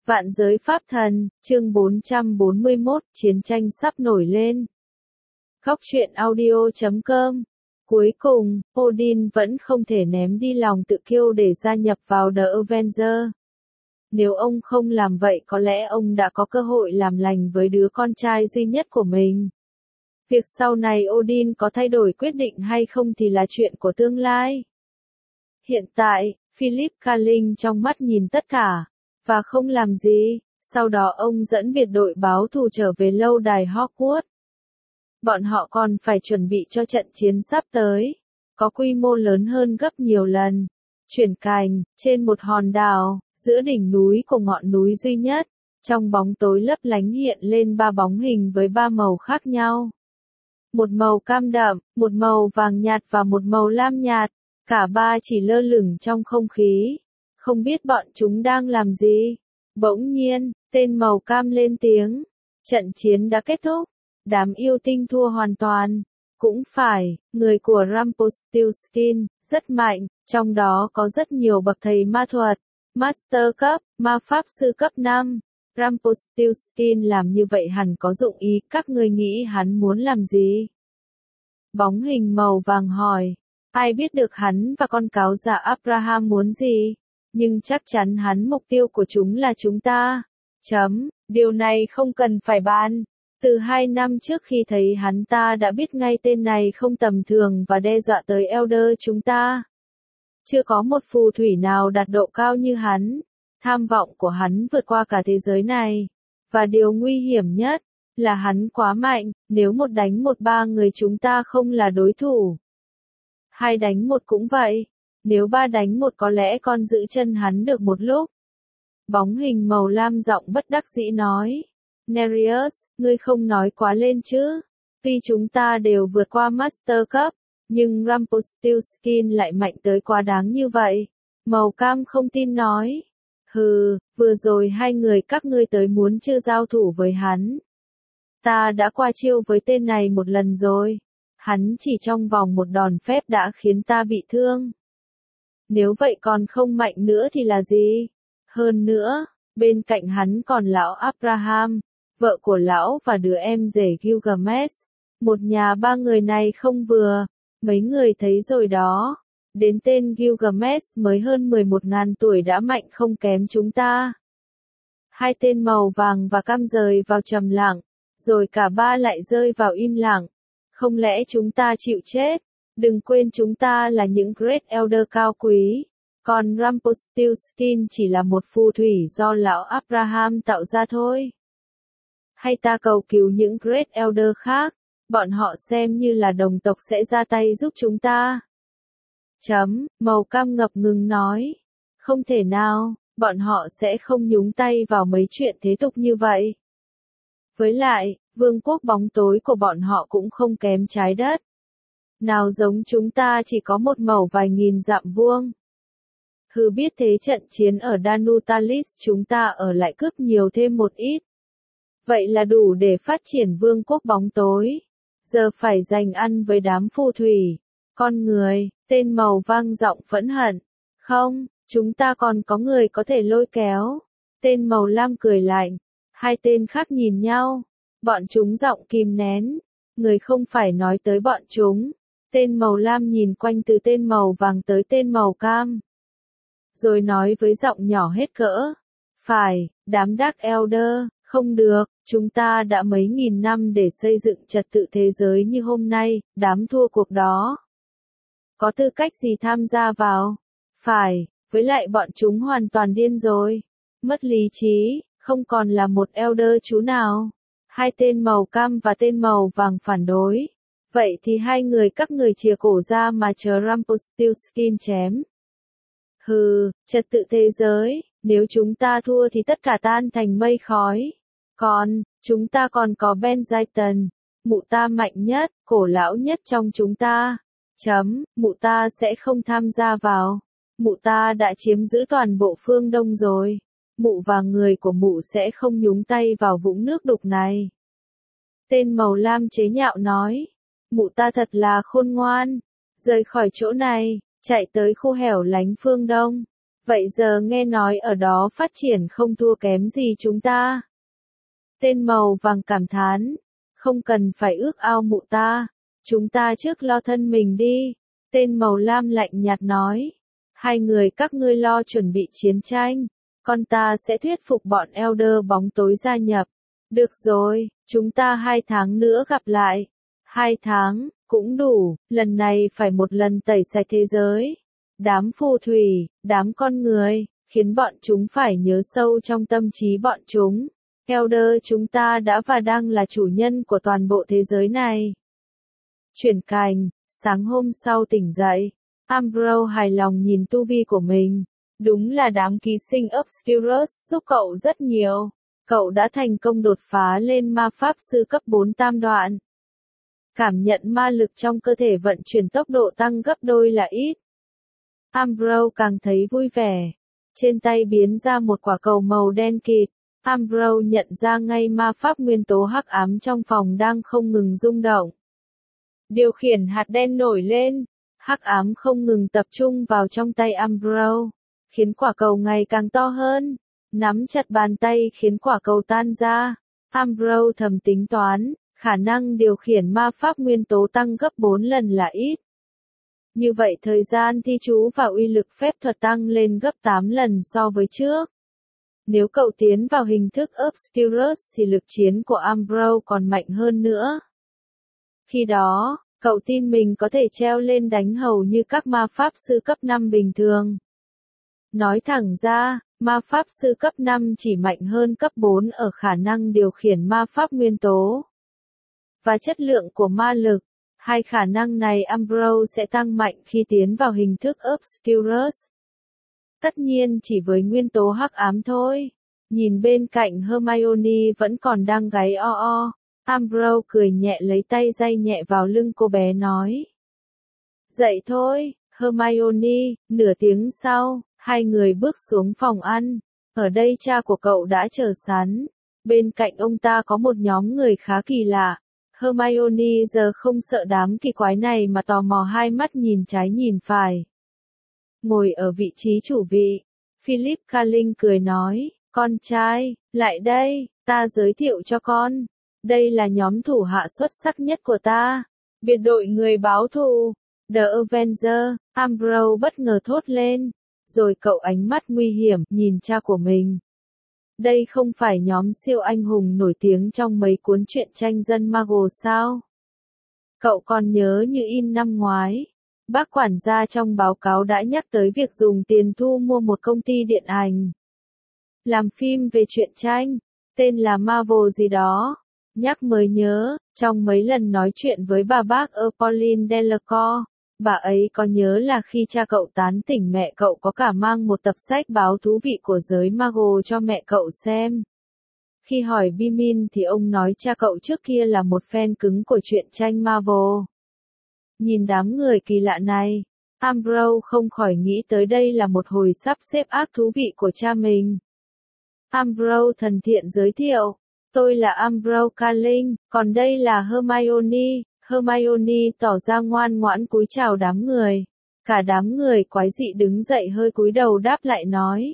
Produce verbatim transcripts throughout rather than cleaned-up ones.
Vạn giới pháp thần, chương bốn trăm bốn mươi mốt, chiến tranh sắp nổi lên. Góc truyện audio chấm com. Cuối cùng, Odin vẫn không thể ném đi lòng tự kiêu để gia nhập vào The Avengers. Nếu ông không làm vậy có lẽ ông đã có cơ hội làm lành với đứa con trai duy nhất của mình. Việc sau này Odin có thay đổi quyết định hay không thì là chuyện của tương lai. Hiện tại, Philip Carling trong mắt nhìn tất cả, và không làm gì, sau đó ông dẫn biệt đội báo thù trở về lâu đài Hogwarts. Bọn họ còn phải chuẩn bị cho trận chiến sắp tới, có quy mô lớn hơn gấp nhiều lần. Chuyển cành, trên một hòn đảo, giữa đỉnh núi của ngọn núi duy nhất, trong bóng tối lấp lánh hiện lên ba bóng hình với ba màu khác nhau. Một màu cam đậm, một màu vàng nhạt và một màu lam nhạt, cả ba chỉ lơ lửng trong không khí. Không biết bọn chúng đang làm gì. Bỗng nhiên, tên màu cam lên tiếng. Trận chiến đã kết thúc. Đám yêu tinh thua hoàn toàn. Cũng phải, người của Rumpelstiltskin, rất mạnh, trong đó có rất nhiều bậc thầy ma thuật, Master cấp, ma pháp sư cấp năm. Rumpelstiltskin làm như vậy hẳn có dụng ý, các ngươi nghĩ hắn muốn làm gì? Bóng hình màu vàng hỏi. Ai biết được hắn và con cáo già Abraham muốn gì? Nhưng chắc chắn hắn mục tiêu của chúng là chúng ta. Chấm, điều này không cần phải bàn. Từ hai năm trước khi thấy hắn ta đã biết ngay tên này không tầm thường và đe dọa tới Elder chúng ta. Chưa có một phù thủy nào đạt độ cao như hắn. Tham vọng của hắn vượt qua cả thế giới này. Và điều nguy hiểm nhất, là hắn quá mạnh, nếu một đánh một ba người chúng ta không là đối thủ. Hai đánh một cũng vậy. Nếu ba đánh một có lẽ con giữ chân hắn được một lúc. Bóng hình màu lam giọng bất đắc dĩ nói. Nereus, ngươi không nói quá lên chứ. Tuy chúng ta đều vượt qua Master cấp, nhưng Rumpelstiltskin lại mạnh tới quá đáng như vậy. Màu cam không tin nói. Hừ, vừa rồi hai người các ngươi tới muốn chưa giao thủ với hắn. Ta đã qua chiêu với tên này một lần rồi. Hắn chỉ trong vòng một đòn phép đã khiến ta bị thương. Nếu vậy còn không mạnh nữa thì là gì? Hơn nữa, bên cạnh hắn còn lão Abraham, vợ của lão và đứa em rể Gilgamesh. Một nhà ba người này không vừa, mấy người thấy rồi đó. Đến tên Gilgamesh mới hơn mười một ngàn tuổi đã mạnh không kém chúng ta. Hai tên màu vàng và cam rời vào trầm lặng, rồi cả ba lại rơi vào im lặng. Không lẽ chúng ta chịu chết? Đừng quên chúng ta là những Great Elder cao quý. Còn Rumpelstiltskin chỉ là một phù thủy do lão Abraham tạo ra thôi. Hay ta cầu cứu những Great Elder khác, bọn họ xem như là đồng tộc sẽ ra tay giúp chúng ta. Chấm, màu cam ngập ngừng nói. Không thể nào, bọn họ sẽ không nhúng tay vào mấy chuyện thế tục như vậy. Với lại, vương quốc bóng tối của bọn họ cũng không kém trái đất. Nào giống chúng ta chỉ có một mẩu vài nghìn dặm vuông. Hừ biết thế trận chiến ở Danutalis chúng ta ở lại cướp nhiều thêm một ít. Vậy là đủ để phát triển vương quốc bóng tối. Giờ phải giành ăn với đám phù thủy. Con người, tên màu vang giọng phẫn hận. Không, chúng ta còn có người có thể lôi kéo. Tên màu lam cười lạnh. Hai tên khác nhìn nhau. Bọn chúng giọng kìm nén. Người không phải nói tới bọn chúng. Tên màu lam nhìn quanh từ tên màu vàng tới tên màu cam. Rồi nói với giọng nhỏ hết cỡ. Phải, đám Dark Elder, không được, chúng ta đã mấy nghìn năm để xây dựng trật tự thế giới như hôm nay, đám thua cuộc đó. Có tư cách gì tham gia vào? Phải, với lại bọn chúng hoàn toàn điên rồi. Mất lý trí, không còn là một Elder chú nào. Hai tên màu cam và tên màu vàng phản đối. Vậy thì hai người các người chìa cổ ra mà chờ Rumpelstiltskin chém. Hừ, trật tự thế giới, nếu chúng ta thua thì tất cả tan thành mây khói. Còn, chúng ta còn có Benzaiten, mụ ta mạnh nhất, cổ lão nhất trong chúng ta. Chấm, mụ ta sẽ không tham gia vào. Mụ ta đã chiếm giữ toàn bộ phương Đông rồi. Mụ và người của mụ sẽ không nhúng tay vào vũng nước đục này. Tên màu lam chế nhạo nói. Mụ ta thật là khôn ngoan. Rời khỏi chỗ này, chạy tới khu hẻo lánh phương Đông. Vậy giờ nghe nói ở đó phát triển không thua kém gì chúng ta. Tên màu vàng cảm thán, không cần phải ước ao mụ ta, chúng ta trước lo thân mình đi. Tên màu lam lạnh nhạt nói, hai người các ngươi lo chuẩn bị chiến tranh, con ta sẽ thuyết phục bọn Elder bóng tối gia nhập. Được rồi, chúng ta hai tháng nữa gặp lại. Hai tháng, cũng đủ, lần này phải một lần tẩy sạch thế giới. Đám phù thủy, đám con người, khiến bọn chúng phải nhớ sâu trong tâm trí bọn chúng. Elder chúng ta đã và đang là chủ nhân của toàn bộ thế giới này. Chuyển cành, sáng hôm sau tỉnh dậy, Ambrose hài lòng nhìn tu vi của mình. Đúng là đám ký sinh Obscurus giúp cậu rất nhiều. Cậu đã thành công đột phá lên ma pháp sư cấp bốn tam đoạn. Cảm nhận ma lực trong cơ thể vận chuyển tốc độ tăng gấp đôi là ít. Ambrose càng thấy vui vẻ. Trên tay biến ra một quả cầu màu đen kịt. Ambrose nhận ra ngay ma pháp nguyên tố hắc ám trong phòng đang không ngừng rung động. Điều khiển hạt đen nổi lên. Hắc ám không ngừng tập trung vào trong tay Ambrose, khiến quả cầu ngày càng to hơn. Nắm chặt bàn tay khiến quả cầu tan ra. Ambrose thầm tính toán, khả năng điều khiển ma pháp nguyên tố tăng gấp bốn lần là ít. Như vậy thời gian thi chú và uy lực phép thuật tăng lên gấp tám lần so với trước. Nếu cậu tiến vào hình thức Obscurus thì lực chiến của Ambrose còn mạnh hơn nữa. Khi đó, cậu tin mình có thể treo lên đánh hầu như các ma pháp sư cấp năm bình thường. Nói thẳng ra, ma pháp sư cấp năm chỉ mạnh hơn cấp bốn ở khả năng điều khiển ma pháp nguyên tố và chất lượng của ma lực. Hai khả năng này Ambrose sẽ tăng mạnh khi tiến vào hình thức Obscurus. Tất nhiên chỉ với nguyên tố hắc ám thôi. Nhìn bên cạnh Hermione vẫn còn đang gáy o o, Ambrose cười nhẹ lấy tay day nhẹ vào lưng cô bé nói. Dậy thôi, Hermione. Nửa tiếng sau, hai người bước xuống phòng ăn. Ở đây cha của cậu đã chờ sẵn. Bên cạnh ông ta có một nhóm người khá kỳ lạ. Hermione giờ không sợ đám kỳ quái này mà tò mò hai mắt nhìn trái nhìn phải. Ngồi ở vị trí chủ vị, Philip Carling cười nói, con trai, lại đây, ta giới thiệu cho con. Đây là nhóm thủ hạ xuất sắc nhất của ta. Biệt đội người báo thù, The Avenger. Ambrose bất ngờ thốt lên, rồi cậu ánh mắt nguy hiểm nhìn cha của mình. Đây không phải nhóm siêu anh hùng nổi tiếng trong mấy cuốn truyện tranh dân Mago sao? Cậu còn nhớ như in năm ngoái, bác quản gia trong báo cáo đã nhắc tới việc dùng tiền thu mua một công ty điện ảnh làm phim về truyện tranh, tên là Marvel gì đó. Nhắc mới nhớ, trong mấy lần nói chuyện với bà bác ở Pauline Delacour, bà ấy có nhớ là khi cha cậu tán tỉnh mẹ cậu có cả mang một tập sách báo thú vị của giới Mago cho mẹ cậu xem. Khi hỏi Bimin thì ông nói cha cậu trước kia là một fan cứng của truyện tranh Marvel. Nhìn đám người kỳ lạ này, Ambrose không khỏi nghĩ tới đây là một hồi sắp xếp ác thú vị của cha mình. Ambrose thân thiện giới thiệu, tôi là Ambrose Carling, còn đây là Hermione. Hermione tỏ ra ngoan ngoãn cúi chào đám người. Cả đám người quái dị đứng dậy hơi cúi đầu đáp lại nói.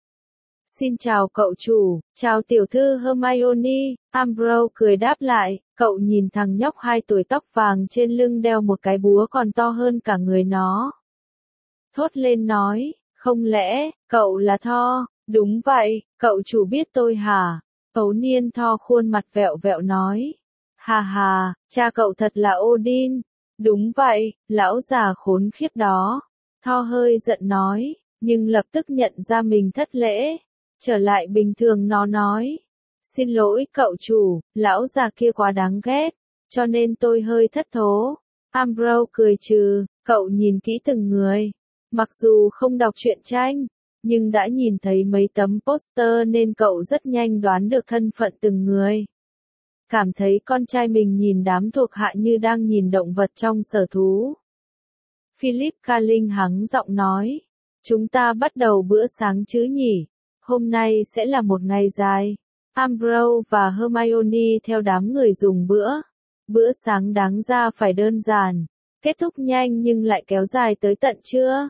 Xin chào cậu chủ, chào tiểu thư Hermione. Ambrose cười đáp lại, cậu nhìn thằng nhóc hai tuổi tóc vàng trên lưng đeo một cái búa còn to hơn cả người nó. Thốt lên nói, không lẽ, cậu là Thor? Đúng vậy, cậu chủ biết tôi hả? Ấu niên Thor khuôn mặt vẹo vẹo nói. Hà hà, cha cậu thật là Odin. Đúng vậy, lão già khốn khiếp đó. Thor hơi giận nói, nhưng lập tức nhận ra mình thất lễ. Trở lại bình thường nó nói. Xin lỗi cậu chủ, lão già kia quá đáng ghét, cho nên tôi hơi thất thố. Ambrose cười trừ, cậu nhìn kỹ từng người. Mặc dù không đọc truyện tranh, nhưng đã nhìn thấy mấy tấm poster nên cậu rất nhanh đoán được thân phận từng người. Cảm thấy con trai mình nhìn đám thuộc hạ như đang nhìn động vật trong sở thú. Philip Carling hắng giọng nói, chúng ta bắt đầu bữa sáng chứ nhỉ? Hôm nay sẽ là một ngày dài. Ambrose và Hermione theo đám người dùng bữa. Bữa sáng đáng ra phải đơn giản, kết thúc nhanh nhưng lại kéo dài tới tận trưa.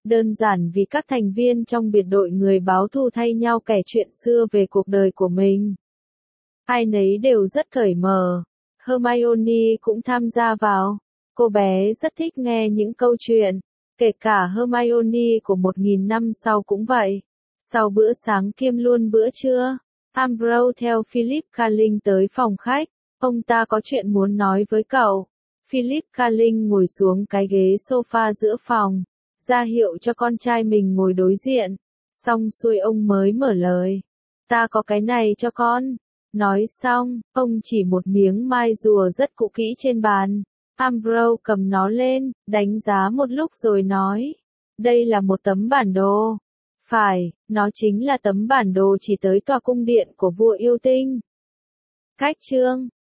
Đơn giản vì các thành viên trong biệt đội người báo thù thay nhau kể chuyện xưa về cuộc đời của mình. Ai nấy đều rất cởi mở. Hermione cũng tham gia vào. Cô bé rất thích nghe những câu chuyện. Kể cả Hermione của một nghìn năm sau cũng vậy. Sau bữa sáng kiêm luôn bữa trưa, Umbridge theo Philip Carling tới phòng khách. Ông ta có chuyện muốn nói với cậu. Philip Carling ngồi xuống cái ghế sofa giữa phòng, ra hiệu cho con trai mình ngồi đối diện. Xong xuôi ông mới mở lời. Ta có cái này cho con. Nói xong, ông chỉ một miếng mai rùa rất cũ kỹ trên bàn. Umbridge cầm nó lên, đánh giá một lúc rồi nói. Đây là một tấm bản đồ. Phải, nó chính là tấm bản đồ chỉ tới tòa cung điện của vua yêu tinh. Cách chương